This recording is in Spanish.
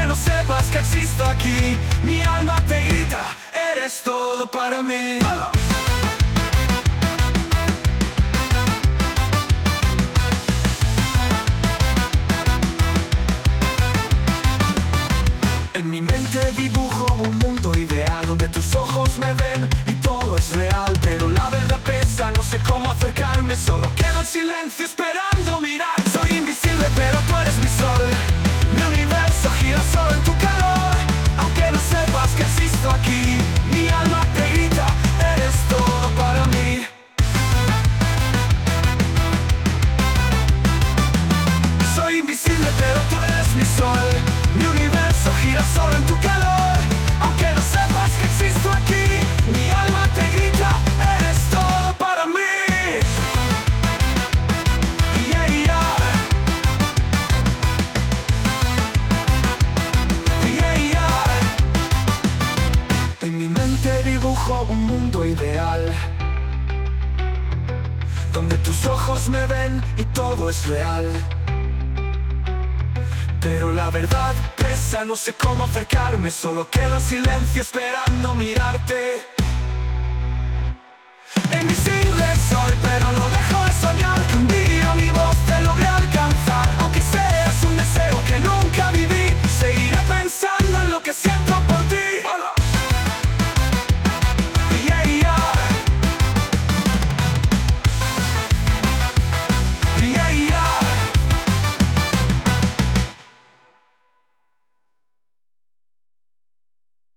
no sepas que existo aquí. Mi alma te grita, eres todo para mí. En mi mente dibujo un mundo ideal donde tus ojos me ven y todo es real. Pero la verdad pesa, no sé cómo acercarme, solo quedo en silencio esperando mirar. Soy invisible pero tú eres mi sol. Mi universo gira solo en tu calor. Aunque no sepas que existo aquí, mi alma te grita, eres todo para mí. Soy invisible pero tú eres mi sol. Mi universo gira solo en tu calor. Aunque no sepas que existo aquí, mi alma te grita, eres todo para mí. Yeah, yeah. Yeah, yeah. En mi mente dibujo un mundo ideal donde tus ojos me ven y todo es real. Pero la verdad pesa, no sé cómo acercarme, solo quedo en silencio esperando mirarte. En mi